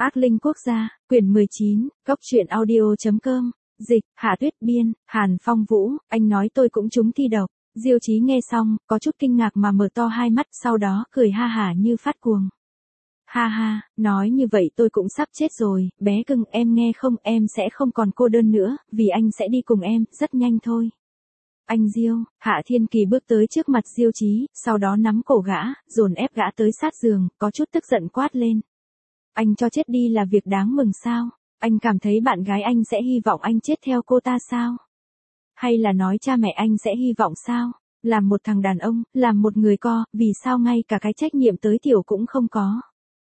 Ác Linh Quốc gia, quyển 19, góc truyện audio.com, dịch, Hạ Tuyết biên, Hàn Phong Vũ, anh nói tôi cũng trúng thi độc. Diêu Chí nghe xong, có chút kinh ngạc mà mở to hai mắt, sau đó cười ha hả như phát cuồng. Ha ha, nói như vậy tôi cũng sắp chết rồi, bé cưng em nghe không, em sẽ không còn cô đơn nữa, vì anh sẽ đi cùng em, rất nhanh thôi. Anh Diêu, Hạ Thiên Kỳ bước tới trước mặt Diêu Chí, sau đó nắm cổ gã, dồn ép gã tới sát giường, có chút tức giận quát lên. Anh cho chết đi là việc đáng mừng sao? Anh cảm thấy bạn gái anh sẽ hy vọng anh chết theo cô ta sao? Hay là nói cha mẹ anh sẽ hy vọng sao? Làm một thằng đàn ông, làm một người co, vì sao ngay cả cái trách nhiệm tới tiểu cũng không có?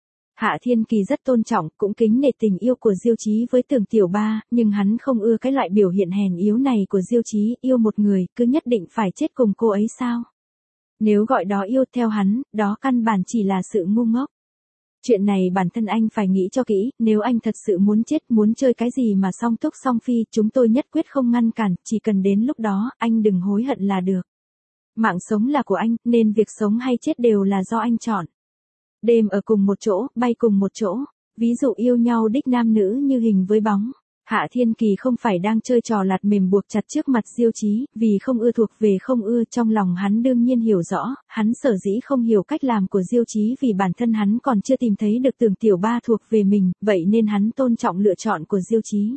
Hạ Thiên Kỳ rất tôn trọng, cũng kính nể tình yêu của Diêu Chí với Tưởng Tiểu Ba, nhưng hắn không ưa cái loại biểu hiện hèn yếu này của Diêu Chí, yêu một người, cứ nhất định phải chết cùng cô ấy sao? Nếu gọi đó yêu theo hắn, đó căn bản chỉ là sự ngu ngốc. Chuyện này bản thân anh phải nghĩ cho kỹ, nếu anh thật sự muốn chết, muốn chơi cái gì mà song túc song phi, chúng tôi nhất quyết không ngăn cản, chỉ cần đến lúc đó, anh đừng hối hận là được. Mạng sống là của anh, nên việc sống hay chết đều là do anh chọn. Đêm ở cùng một chỗ, bay cùng một chỗ, ví dụ yêu nhau đích nam nữ như hình với bóng. Hạ Thiên Kỳ không phải đang chơi trò lạt mềm buộc chặt trước mặt Diêu Chí, vì không ưa thuộc về không ưa, trong lòng hắn đương nhiên hiểu rõ, hắn sở dĩ không hiểu cách làm của Diêu Chí vì bản thân hắn còn chưa tìm thấy được Tưởng Tiểu Ba thuộc về mình, vậy nên hắn tôn trọng lựa chọn của Diêu Chí.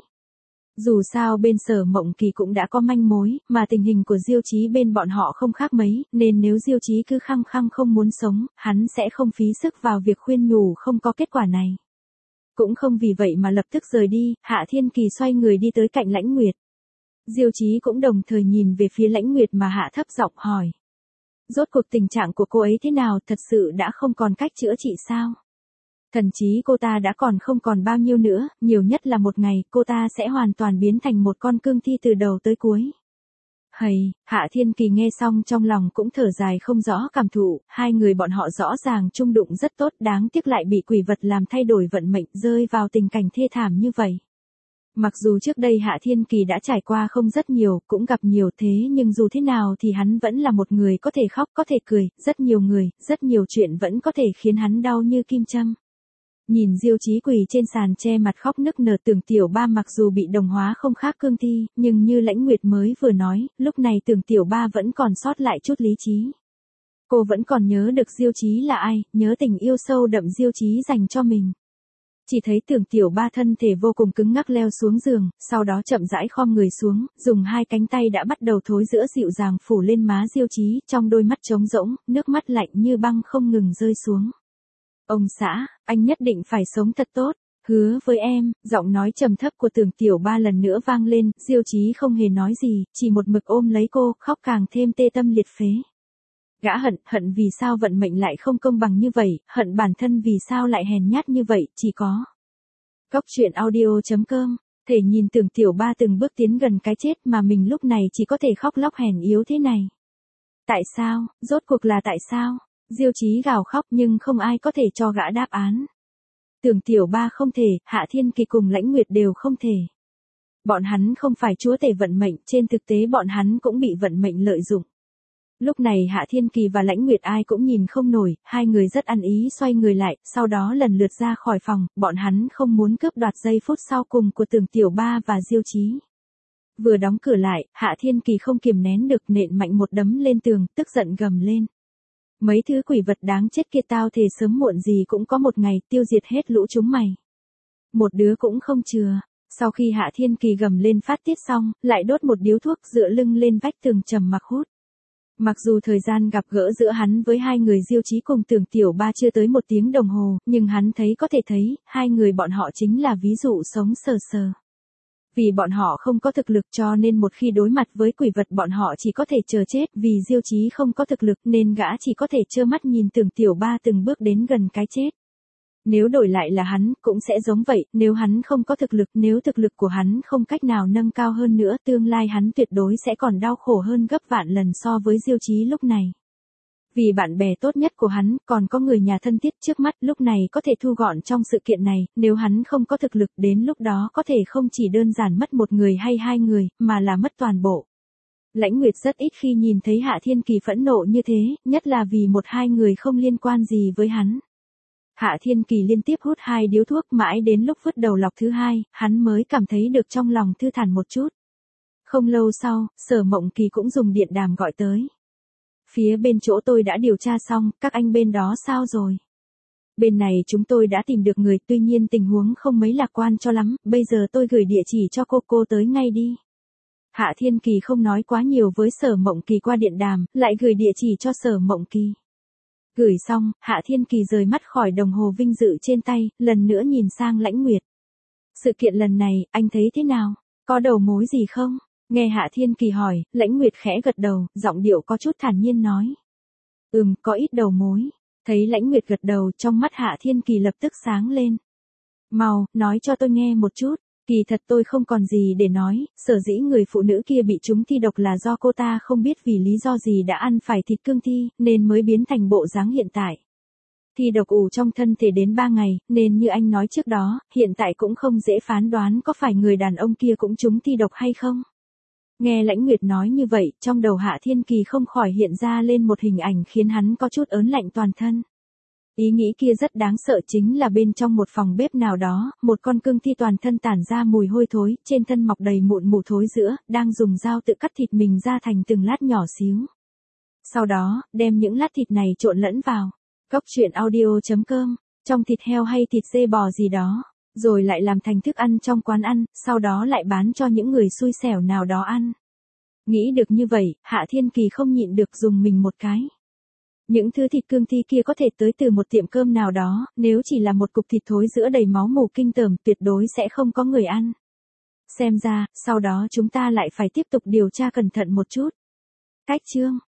Dù sao bên Sở Mộng Kỳ cũng đã có manh mối, mà tình hình của Diêu Chí bên bọn họ không khác mấy, nên nếu Diêu Chí cứ khăng khăng không muốn sống, hắn sẽ không phí sức vào việc khuyên nhủ không có kết quả này. Cũng không vì vậy mà lập tức rời đi, Hạ Thiên Kỳ xoay người đi tới cạnh Lãnh Nguyệt. Diêu Chí cũng đồng thời nhìn về phía Lãnh Nguyệt mà hạ thấp giọng hỏi. Rốt cuộc tình trạng của cô ấy thế nào, thật sự đã không còn cách chữa trị sao? Thậm chí cô ta đã không còn bao nhiêu nữa, nhiều nhất là một ngày, cô ta sẽ hoàn toàn biến thành một con cương thi từ đầu tới cuối. Hầy, Hạ Thiên Kỳ nghe xong trong lòng cũng thở dài không rõ cảm thụ, hai người bọn họ rõ ràng chung đụng rất tốt, đáng tiếc lại bị quỷ vật làm thay đổi vận mệnh, rơi vào tình cảnh thê thảm như vậy. Mặc dù trước đây Hạ Thiên Kỳ đã trải qua không rất nhiều, cũng gặp nhiều thế nhưng dù thế nào thì hắn vẫn là một người có thể khóc, có thể cười, rất nhiều người, rất nhiều chuyện vẫn có thể khiến hắn đau như kim châm. Nhìn Diêu Chí quỳ trên sàn che mặt khóc nức nở, Tưởng Tiểu Ba mặc dù bị đồng hóa không khác cương thi, nhưng như Lãnh Nguyệt mới vừa nói, lúc này Tưởng Tiểu Ba vẫn còn sót lại chút lý trí. Cô vẫn còn nhớ được Diêu Chí là ai, nhớ tình yêu sâu đậm Diêu Chí dành cho mình. Chỉ thấy Tưởng Tiểu Ba thân thể vô cùng cứng ngắc leo xuống giường, sau đó chậm rãi khom người xuống, dùng hai cánh tay đã bắt đầu thối rữa dịu dàng phủ lên má Diêu Chí, trong đôi mắt trống rỗng, nước mắt lạnh như băng không ngừng rơi xuống. Ông xã, anh nhất định phải sống thật tốt, hứa với em, giọng nói trầm thấp của Tưởng Tiểu Ba lần nữa vang lên, Diêu Chí không hề nói gì, chỉ một mực ôm lấy cô, khóc càng thêm tê tâm liệt phế. Gã hận vì sao vận mệnh lại không công bằng như vậy, hận bản thân vì sao lại hèn nhát như vậy, chỉ có. Góc truyện audio.com, thể nhìn Tưởng Tiểu Ba từng bước tiến gần cái chết mà mình lúc này chỉ có thể khóc lóc hèn yếu thế này. Tại sao, rốt cuộc là tại sao? Diêu Chí gào khóc nhưng không ai có thể cho gã đáp án. Tưởng Tiểu Ba không thể, Hạ Thiên Kỳ cùng Lãnh Nguyệt đều không thể. Bọn hắn không phải chúa tể vận mệnh, trên thực tế bọn hắn cũng bị vận mệnh lợi dụng. Lúc này Hạ Thiên Kỳ và Lãnh Nguyệt ai cũng nhìn không nổi, hai người rất ăn ý xoay người lại, sau đó lần lượt ra khỏi phòng, bọn hắn không muốn cướp đoạt giây phút sau cùng của Tưởng Tiểu Ba và Diêu Chí. Vừa đóng cửa lại, Hạ Thiên Kỳ không kiềm nén được nện mạnh một đấm lên tường, tức giận gầm lên. Mấy thứ quỷ vật đáng chết kia, tao thề sớm muộn gì cũng có một ngày tiêu diệt hết lũ chúng mày. Một đứa cũng không chừa. Sau khi Hạ Thiên Kỳ gầm lên phát tiết xong, lại đốt một điếu thuốc dựa lưng lên vách tường trầm mặc hút. Mặc dù thời gian gặp gỡ giữa hắn với hai người Diêu Chí cùng Tưởng Tiểu Ba chưa tới 1 tiếng đồng hồ, nhưng hắn có thể thấy, hai người bọn họ chính là ví dụ sống sờ sờ. Vì bọn họ không có thực lực cho nên một khi đối mặt với quỷ vật bọn họ chỉ có thể chờ chết, vì Diêu Chí không có thực lực nên gã chỉ có thể trơ mắt nhìn Tưởng Tiểu Ba từng bước đến gần cái chết. Nếu đổi lại là hắn, cũng sẽ giống vậy, nếu hắn không có thực lực, nếu thực lực của hắn không cách nào nâng cao hơn nữa, tương lai hắn tuyệt đối sẽ còn đau khổ hơn gấp vạn lần so với Diêu Chí lúc này. Vì bạn bè tốt nhất của hắn, còn có người nhà thân thiết trước mắt lúc này có thể thu gọn trong sự kiện này, nếu hắn không có thực lực đến lúc đó có thể không chỉ đơn giản mất một người hay hai người, mà là mất toàn bộ. Lãnh Nguyệt rất ít khi nhìn thấy Hạ Thiên Kỳ phẫn nộ như thế, nhất là vì một hai người không liên quan gì với hắn. Hạ Thiên Kỳ liên tiếp hút 2 điếu thuốc mãi đến lúc vứt đầu lọc thứ 2, hắn mới cảm thấy được trong lòng thư thản một chút. Không lâu sau, Sở Mộng Kỳ cũng dùng điện đàm gọi tới. Phía bên chỗ tôi đã điều tra xong, các anh bên đó sao rồi? Bên này chúng tôi đã tìm được người, tuy nhiên tình huống không mấy lạc quan cho lắm, bây giờ tôi gửi địa chỉ cho cô tới ngay đi. Hạ Thiên Kỳ không nói quá nhiều với Sở Mộng Kỳ qua điện đàm, lại gửi địa chỉ cho Sở Mộng Kỳ. Gửi xong, Hạ Thiên Kỳ rời mắt khỏi đồng hồ vinh dự trên tay, lần nữa nhìn sang Lãnh Nguyệt. Sự kiện lần này, anh thấy thế nào? Có đầu mối gì không? Nghe Hạ Thiên Kỳ hỏi, Lãnh Nguyệt khẽ gật đầu, giọng điệu có chút thản nhiên nói. Có ít đầu mối. Thấy Lãnh Nguyệt gật đầu, trong mắt Hạ Thiên Kỳ lập tức sáng lên. Mau, nói cho tôi nghe một chút. Kỳ thật tôi không còn gì để nói, sở dĩ người phụ nữ kia bị trúng thi độc là do cô ta không biết vì lý do gì đã ăn phải thịt cương thi, nên mới biến thành bộ dáng hiện tại. Thi độc ủ trong thân thể đến 3 ngày, nên như anh nói trước đó, hiện tại cũng không dễ phán đoán có phải người đàn ông kia cũng trúng thi độc hay không. Nghe Lãnh Nguyệt nói như vậy, trong đầu Hạ Thiên Kỳ không khỏi hiện ra lên một hình ảnh khiến hắn có chút ớn lạnh toàn thân. Ý nghĩ kia rất đáng sợ, chính là bên trong một phòng bếp nào đó, một con cương thi toàn thân tản ra mùi hôi thối, trên thân mọc đầy mụn mủ thối rữa, đang dùng dao tự cắt thịt mình ra thành từng lát nhỏ xíu. Sau đó, đem những lát thịt này trộn lẫn vào Góc Truyện Audio.com, trong thịt heo hay thịt dê bò gì đó, rồi lại làm thành thức ăn trong quán ăn, sau đó lại bán cho những người xui xẻo nào đó ăn. Nghĩ được như vậy, Hạ Thiên Kỳ không nhịn được dùng mình một cái. Những thứ thịt cương thi kia có thể tới từ một tiệm cơm nào đó, nếu chỉ là một cục thịt thối rữa đầy máu mù kinh tởm, tuyệt đối sẽ không có người ăn. Xem ra, sau đó chúng ta lại phải tiếp tục điều tra cẩn thận một chút. Cách chương